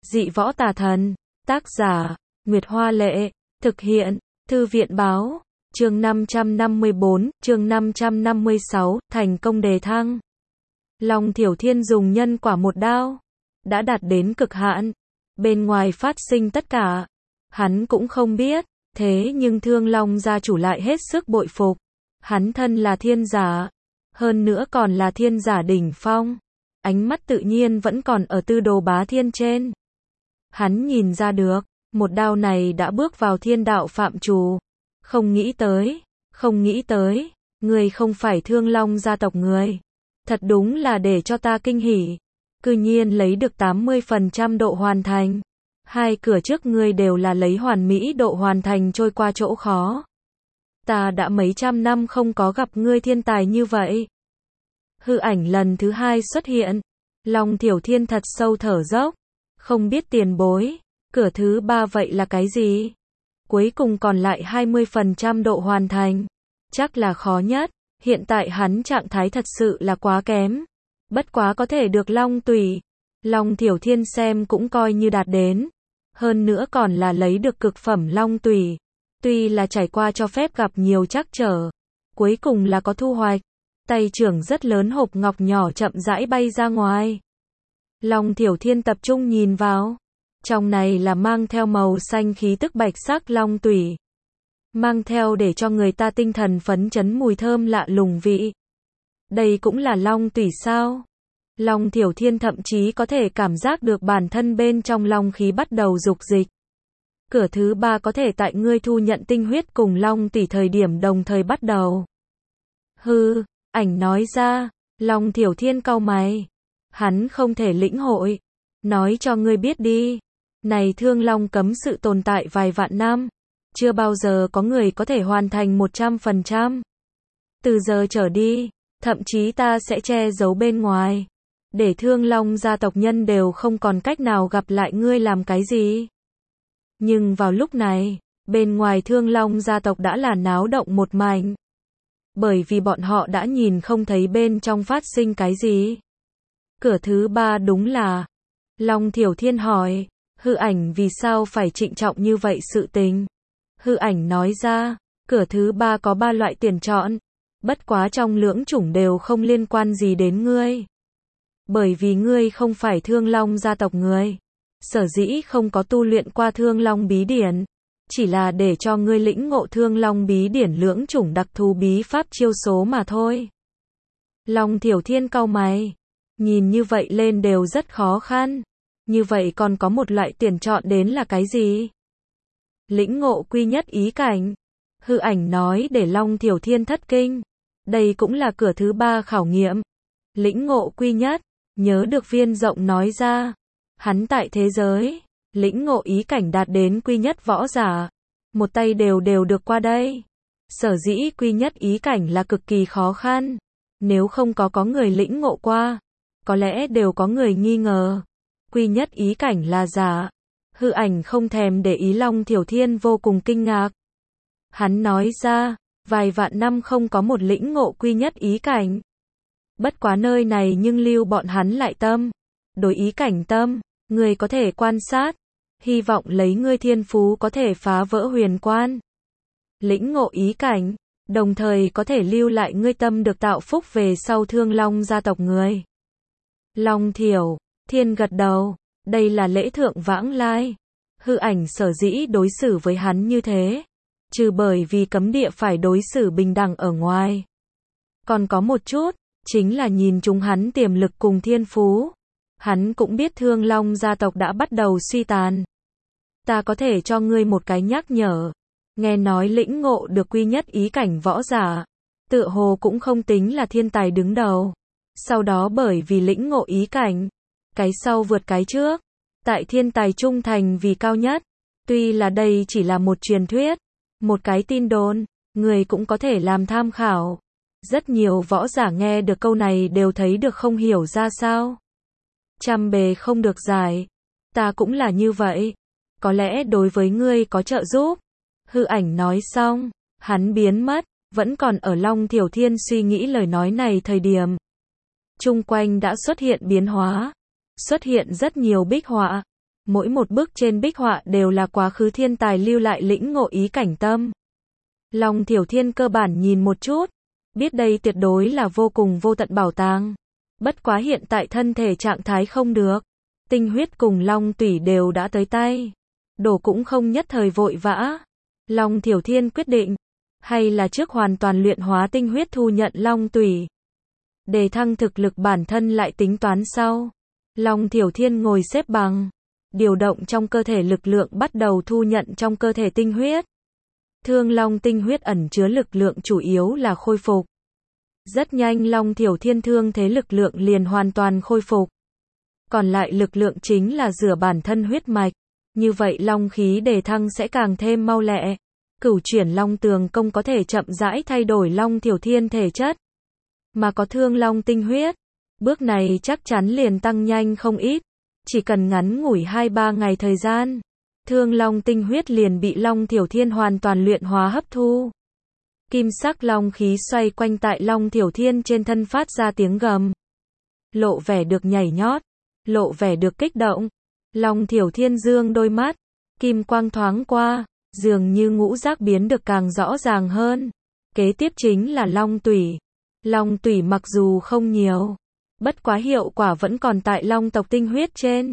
Dị võ tà thần. Tác giả, Nguyệt Hoa Lệ. Thực hiện, Thư viện Báo. Chương 554, chương 556, thành công đề thăng. Long Thiểu Thiên dùng nhân quả một đao, đã đạt đến cực hạn. Bên ngoài phát sinh tất cả, hắn cũng không biết, thế nhưng Thương Long gia chủ lại hết sức bội phục. Hắn thân là thiên giả, hơn nữa còn là thiên giả đỉnh phong. Ánh mắt tự nhiên vẫn còn ở Tư Đồ Bá Thiên trên. Hắn nhìn ra được, một đao này đã bước vào thiên đạo phạm trù. Không nghĩ tới, người không phải Thương Long gia tộc người. Thật đúng là để cho ta kinh hỉ. Cư nhiên lấy được 80% độ hoàn thành. Hai cửa trước ngươi đều là lấy hoàn mỹ độ hoàn thành trôi qua chỗ khó. Ta đã mấy trăm năm không có gặp ngươi thiên tài như vậy. Hư ảnh lần thứ hai xuất hiện. Long Thiểu Thiên thật sâu thở dốc. Không biết tiền bối, cửa thứ ba vậy là cái gì? Cuối cùng còn lại 20% độ hoàn thành. Chắc là khó nhất. Hiện tại hắn trạng thái thật sự là quá kém. Bất quá có thể được Long Tùy. Long Thiểu Thiên xem cũng coi như đạt đến. Hơn nữa còn là lấy được cực phẩm Long Tùy. Tuy là trải qua cho phép gặp nhiều trắc trở, cuối cùng là có thu hoạch. Tay trưởng rất lớn hộp ngọc nhỏ chậm rãi bay ra ngoài. Long Thiểu Thiên tập trung nhìn vào. Trong này là mang theo màu xanh khí tức bạch sắc Long Tùy. Mang theo để cho người ta tinh thần phấn chấn mùi thơm lạ lùng vị. Đây cũng là Long Tùy sao? Long Thiểu Thiên thậm chí có thể cảm giác được bản thân bên trong long khí bắt đầu dục dịch. Cửa thứ ba có thể tại ngươi thu nhận tinh huyết cùng Long Tùy thời điểm đồng thời bắt đầu. Hư, ảnh nói ra. Long Thiểu Thiên cau mày. Hắn không thể lĩnh hội. Nói cho ngươi biết đi. Này Thương Long cấm sự tồn tại vài vạn năm. Chưa bao giờ có người có thể hoàn thành 100%. Từ giờ trở đi, thậm chí ta sẽ che giấu bên ngoài. Để Thương Long gia tộc nhân đều không còn cách nào gặp lại ngươi làm cái gì. Nhưng vào lúc này, bên ngoài Thương Long gia tộc đã là náo động một mảnh. Bởi vì bọn họ đã nhìn không thấy bên trong phát sinh cái gì. Cửa thứ ba đúng là. Long Thiểu Thiên hỏi, hư ảnh vì sao phải trịnh trọng như vậy sự tình. Hư ảnh nói ra, cửa thứ ba có 3 loại tuyển chọn. Bất quá trong lưỡng chủng đều không liên quan gì đến ngươi. Bởi vì ngươi không phải Thương Long gia tộc người. Sở dĩ không có tu luyện qua Thương Long bí điển. Chỉ là để cho ngươi lĩnh ngộ Thương Long bí điển lưỡng chủng đặc thù bí pháp chiêu số mà thôi. Long Thiểu Thiên cau mày. Nhìn như vậy lên đều rất khó khăn. Như vậy còn có một loại tuyển chọn đến là cái gì? Lĩnh ngộ quy nhất ý cảnh. Hư ảnh nói để Long Thiểu Thiên thất kinh. Đây cũng là cửa thứ ba khảo nghiệm. Lĩnh ngộ quy nhất. Nhớ được Viên Rộng nói ra. Hắn tại thế giới, lĩnh ngộ ý cảnh đạt đến quy nhất võ giả. Một tay đều được qua đây. Sở dĩ quy nhất ý cảnh là cực kỳ khó khăn. Nếu không có người lĩnh ngộ qua, có lẽ đều có người nghi ngờ. Quy nhất ý cảnh là giả. Hư ảnh không thèm để ý. Long Thiểu Thiên vô cùng kinh ngạc. Hắn nói ra, vài vạn năm không có một lĩnh ngộ quy nhất ý cảnh. Bất quá nơi này nhưng lưu bọn hắn lại tâm. Đối ý cảnh tâm, người có thể quan sát. Hy vọng lấy ngươi thiên phú có thể phá vỡ huyền quan. Lĩnh ngộ ý cảnh, đồng thời có thể lưu lại ngươi tâm được tạo phúc về sau Thương Long gia tộc người. Long Thiểu Thiên gật đầu. Đây là lễ thượng vãng lai. Hư ảnh sở dĩ đối xử với hắn như thế. Trừ bởi vì cấm địa phải đối xử bình đẳng ở ngoài. Còn có một chút. Chính là nhìn chúng hắn tiềm lực cùng thiên phú. Hắn cũng biết Thương Long gia tộc đã bắt đầu suy tàn. Ta có thể cho ngươi một cái nhắc nhở. Nghe nói lĩnh ngộ được quy nhất ý cảnh võ giả. Tựa hồ cũng không tính là thiên tài đứng đầu. Sau đó bởi vì lĩnh ngộ ý cảnh. Cái sau vượt cái trước. Tại thiên tài trung thành vì cao nhất. Tuy là đây chỉ là một truyền thuyết. Một cái tin đồn. Người cũng có thể làm tham khảo. Rất nhiều võ giả nghe được câu này đều thấy được không hiểu ra sao. Trăm bề không được giải. Ta cũng là như vậy. Có lẽ đối với ngươi có trợ giúp. Hư ảnh nói xong, hắn biến mất, vẫn còn ở Long Thiểu Thiên suy nghĩ lời nói này thời điểm. Chung quanh đã xuất hiện biến hóa. Xuất hiện rất nhiều bích họa. Mỗi một bức trên bích họa đều là quá khứ thiên tài lưu lại lĩnh ngộ ý cảnh tâm. Long Thiểu Thiên cơ bản nhìn một chút, biết đây tuyệt đối là vô cùng vô tận bảo tàng. Bất quá hiện tại thân thể trạng thái không được. Tinh huyết cùng long tủy đều đã tới tay. Đổ cũng không nhất thời vội vã. Long Thiểu Thiên quyết định, hay là trước hoàn toàn luyện hóa tinh huyết thu nhận long tủy. Để thăng thực lực bản thân lại tính toán sau. Long Thiểu Thiên ngồi xếp bằng. Điều động trong cơ thể lực lượng bắt đầu thu nhận trong cơ thể tinh huyết. Thương long tinh huyết ẩn chứa lực lượng chủ yếu là khôi phục. Rất nhanh Long Thiểu Thiên thương thế lực lượng liền hoàn toàn khôi phục. Còn lại lực lượng chính là rửa bản thân huyết mạch. Như vậy long khí đề thăng sẽ càng thêm mau lẹ. Cửu chuyển long tường công có thể chậm rãi thay đổi Long Thiểu Thiên thể chất. Mà có thương long tinh huyết, bước này chắc chắn liền tăng nhanh không ít. Chỉ cần ngắn ngủi 2-3 ngày thời gian, thương long tinh huyết liền bị Long Thiểu Thiên hoàn toàn luyện hóa hấp thu. Kim sắc long khí xoay quanh tại Long Thiểu Thiên trên thân phát ra tiếng gầm. Lộ vẻ được nhảy nhót, lộ vẻ được kích động. Long Thiểu Thiên dương đôi mắt, kim quang thoáng qua, dường như ngũ giác biến được càng rõ ràng hơn. Kế tiếp chính là long tủy. Long tủy mặc dù không nhiều, bất quá hiệu quả vẫn còn tại long tộc tinh huyết trên.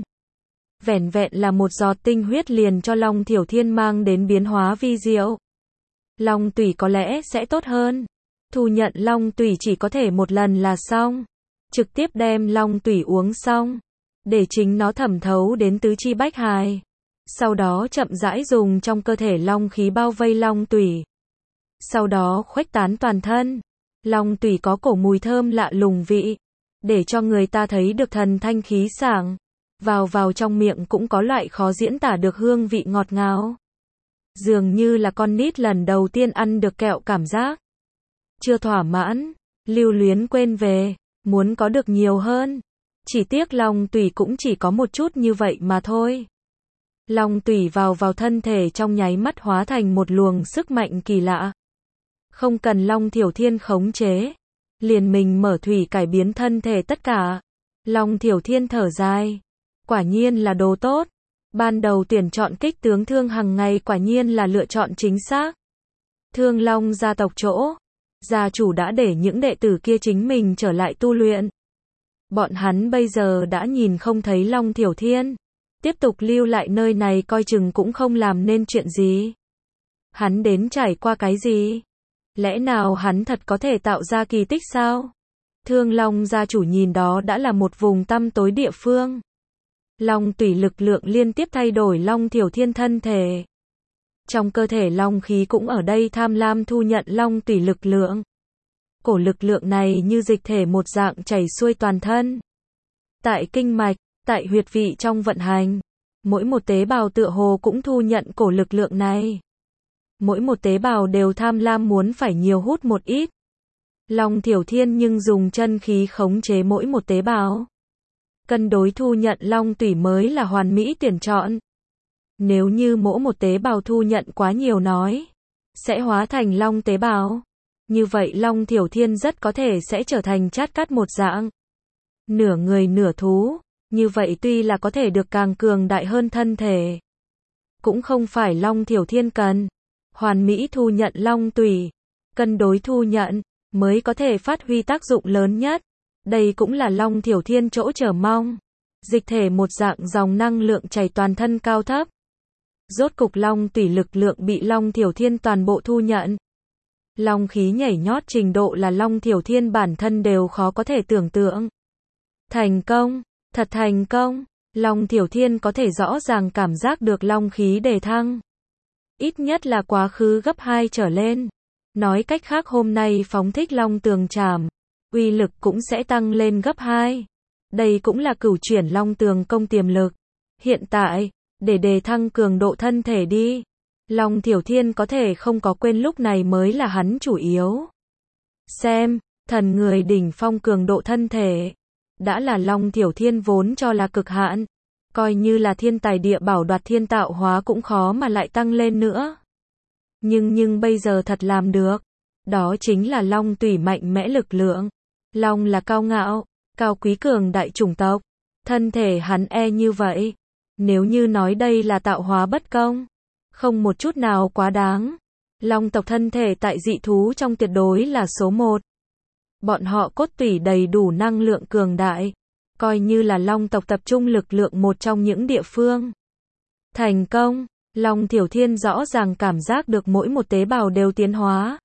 Vẻn vẹn là một giọt tinh huyết liền cho Long Thiểu Thiên mang đến biến hóa vi diệu. Long tủy có lẽ sẽ tốt hơn. Thu nhận long tủy chỉ có thể một lần là xong. Trực tiếp đem long tủy uống xong, để chính nó thẩm thấu đến tứ chi bách hài. Sau đó chậm rãi dùng trong cơ thể long khí bao vây long tủy. Sau đó khuếch tán toàn thân. Long tủy có cổ mùi thơm lạ lùng vị, để cho người ta thấy được thần thanh khí sảng. Vào trong miệng cũng có loại khó diễn tả được hương vị ngọt ngào. Dường như là con nít lần đầu tiên ăn được kẹo cảm giác. Chưa thỏa mãn, lưu luyến quên về, muốn có được nhiều hơn. Chỉ tiếc long tủy cũng chỉ có một chút như vậy mà thôi. Long tủy vào thân thể trong nháy mắt hóa thành một luồng sức mạnh kỳ lạ. Không cần Long Thiểu Thiên khống chế, liền mình mở thủy cải biến thân thể tất cả. Long Thiểu Thiên thở dài, quả nhiên là đồ tốt. Ban đầu tuyển chọn kích tướng thương hằng ngày quả nhiên là lựa chọn chính xác. Thương Long gia tộc chỗ, gia chủ đã để những đệ tử kia chính mình trở lại tu luyện. Bọn hắn bây giờ đã nhìn không thấy Long Thiểu Thiên, tiếp tục lưu lại nơi này coi chừng cũng không làm nên chuyện gì. Hắn đến trải qua cái gì? Lẽ nào hắn thật có thể tạo ra kỳ tích sao? Thương Long gia chủ nhìn đó đã là một vùng tăm tối địa phương. Long tủy lực lượng liên tiếp thay đổi Long Thiểu Thiên thân thể. Trong cơ thể long khí cũng ở đây tham lam thu nhận long tủy lực lượng. Cổ lực lượng này như dịch thể một dạng chảy xuôi toàn thân. Tại kinh mạch, tại huyệt vị trong vận hành, mỗi một tế bào tựa hồ cũng thu nhận cổ lực lượng này. Mỗi một tế bào đều tham lam muốn phải nhiều hút một ít. Long Thiểu Thiên nhưng dùng chân khí khống chế mỗi một tế bào. Cân đối thu nhận long tủy mới là hoàn mỹ tuyển chọn. Nếu như mỗi một tế bào thu nhận quá nhiều nói, sẽ hóa thành long tế bào. Như vậy Long Thiểu Thiên rất có thể sẽ trở thành chát cát một dạng. Nửa người nửa thú, như vậy tuy là có thể được càng cường đại hơn thân thể. Cũng không phải Long Thiểu Thiên cần. Hoàn mỹ thu nhận long tủy, cân đối thu nhận, mới có thể phát huy tác dụng lớn nhất. Đây cũng là Long Thiểu Thiên chỗ chờ mong. Dịch thể một dạng dòng năng lượng chảy toàn thân cao thấp. Rốt cục long tủy lực lượng bị Long Thiểu Thiên toàn bộ thu nhận. Long khí nhảy nhót trình độ là Long Thiểu Thiên bản thân đều khó có thể tưởng tượng. Thành công, thật thành công. Long Thiểu Thiên có thể rõ ràng cảm giác được long khí đề thăng. Ít nhất là quá khứ gấp 2 trở lên. Nói cách khác hôm nay phóng thích long tường trảm, uy lực cũng sẽ tăng lên gấp 2. Đây cũng là cửu chuyển long tường công tiềm lực. Hiện tại, để đề thăng cường độ thân thể đi. Long Thiểu Thiên có thể không có quên lúc này mới là hắn chủ yếu. Xem, thần người đỉnh phong cường độ thân thể. Đã là Long Thiểu Thiên vốn cho là cực hạn. Coi như là thiên tài địa bảo đoạt thiên tạo hóa cũng khó mà lại tăng lên nữa. Nhưng bây giờ thật làm được. Đó chính là long tủy mạnh mẽ lực lượng. Long là cao ngạo, cao quý cường đại chủng tộc. Thân thể hắn như vậy. Nếu như nói đây là tạo hóa bất công, không một chút nào quá đáng. Long tộc thân thể tại dị thú trong tuyệt đối là số 1. Bọn họ cốt tủy đầy đủ năng lượng cường đại, coi như là Long tộc tập trung lực lượng một trong những địa phương. Thành công, Long Tiểu Thiên rõ ràng cảm giác được mỗi một tế bào đều tiến hóa.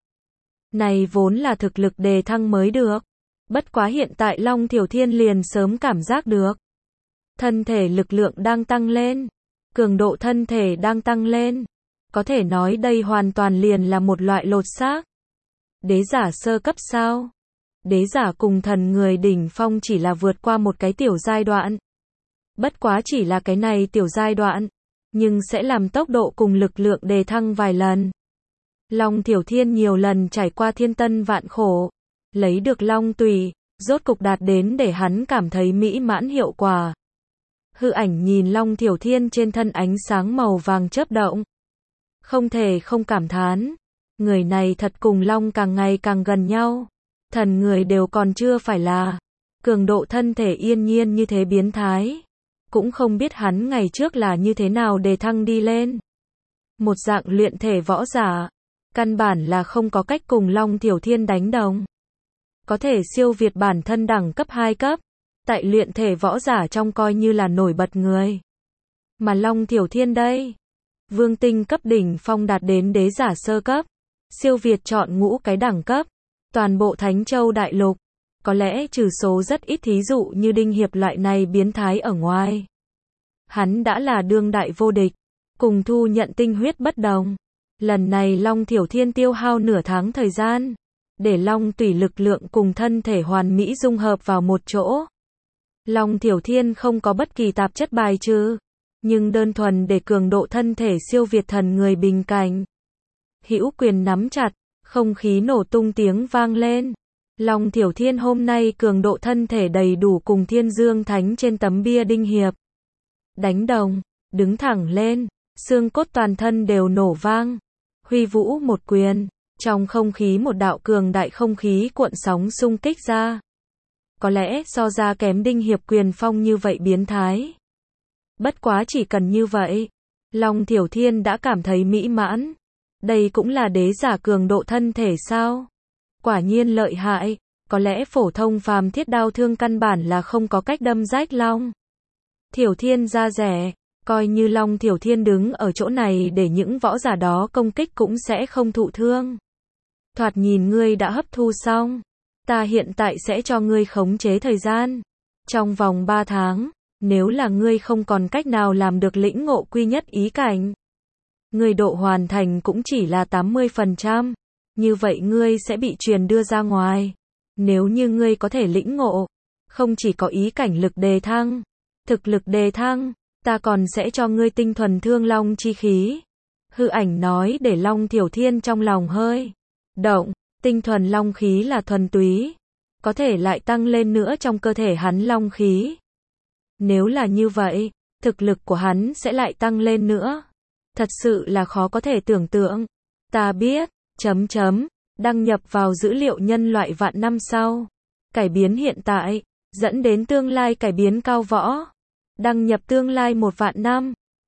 Này vốn là thực lực đề thăng mới được. Bất quá hiện tại Long Tiểu Thiên liền sớm cảm giác được. Thân thể lực lượng đang tăng lên, cường độ thân thể đang tăng lên. Có thể nói đây hoàn toàn liền là một loại lột xác. Đế giả sơ cấp sao? Đế giả cùng thần người đỉnh phong chỉ là vượt qua một cái tiểu giai đoạn. Bất quá chỉ là cái này tiểu giai đoạn, nhưng sẽ làm tốc độ cùng lực lượng đề thăng vài lần. Long Tiểu Thiên nhiều lần trải qua thiên tân vạn khổ, lấy được long tùy, rốt cục đạt đến để hắn cảm thấy mỹ mãn hiệu quả. Hư ảnh nhìn Long Tiểu Thiên trên thân ánh sáng màu vàng chớp động. Không thể không cảm thán, người này thật cùng Long càng ngày càng gần nhau. Thần người đều còn chưa phải là cường độ thân thể yên nhiên như thế biến thái. Cũng không biết hắn ngày trước là như thế nào đề thăng đi lên. Một dạng luyện thể võ giả, căn bản là không có cách cùng Long Tiểu Thiên đánh đồng. Có thể siêu việt bản thân đẳng cấp 2 cấp, tại luyện thể võ giả trong coi như là nổi bật người. Mà Long Tiểu Thiên đây, vương tinh cấp đỉnh phong đạt đến đế giả sơ cấp, siêu việt chọn ngũ cái đẳng cấp, toàn bộ Thánh Châu đại lục. Có lẽ trừ số rất ít thí dụ như Đinh Hiệp loại này biến thái ở ngoài. Hắn đã là đương đại vô địch, cùng thu nhận tinh huyết bất đồng. Lần này Long Tiểu Thiên tiêu hao nửa tháng thời gian, để Long tùy lực lượng cùng thân thể hoàn mỹ dung hợp vào một chỗ. Long Tiểu Thiên không có bất kỳ tạp chất bài trừ, nhưng đơn thuần để cường độ thân thể siêu việt thần người bình cảnh. Hữu quyền nắm chặt, không khí nổ tung tiếng vang lên. Long Tiểu Thiên hôm nay cường độ thân thể đầy đủ cùng Thiên Dương Thánh trên tấm bia Đinh Hiệp. Đánh đồng, đứng thẳng lên, xương cốt toàn thân đều nổ vang. Huy vũ một quyền, trong không khí một đạo cường đại không khí cuộn sóng xung kích ra. Có lẽ so ra kém Đinh Hiệp quyền phong như vậy biến thái. Bất quá chỉ cần như vậy, Long Tiểu Thiên đã cảm thấy mỹ mãn. Đây cũng là đế giả cường độ thân thể sao? Quả nhiên lợi hại, có lẽ phổ thông phàm thiết đao thương căn bản là không có cách đâm rách Long Tiểu Thiên ra rẻ, coi như Long Tiểu Thiên đứng ở chỗ này để những võ giả đó công kích cũng sẽ không thụ thương. Thoạt nhìn ngươi đã hấp thu xong, ta hiện tại sẽ cho ngươi khống chế thời gian. Trong vòng 3 tháng, nếu là ngươi không còn cách nào làm được lĩnh ngộ quy nhất ý cảnh, ngươi độ hoàn thành cũng chỉ là 80%. Như vậy ngươi sẽ bị truyền đưa ra ngoài. Nếu như ngươi có thể lĩnh ngộ, không chỉ có ý cảnh lực đề thăng, thực lực đề thăng, ta còn sẽ cho ngươi tinh thuần thương long chi khí. Hư ảnh nói để Long Tiểu Thiên trong lòng hơi động, tinh thuần long khí là thuần túy, có thể lại tăng lên nữa trong cơ thể hắn long khí. Nếu là như vậy, thực lực của hắn sẽ lại tăng lên nữa. Thật sự là khó có thể tưởng tượng. Ta biết, đăng nhập vào dữ liệu nhân loại vạn năm sau. Cải biến hiện tại, dẫn đến tương lai cải biến cao võ. Đăng nhập tương lai 1 vạn năm.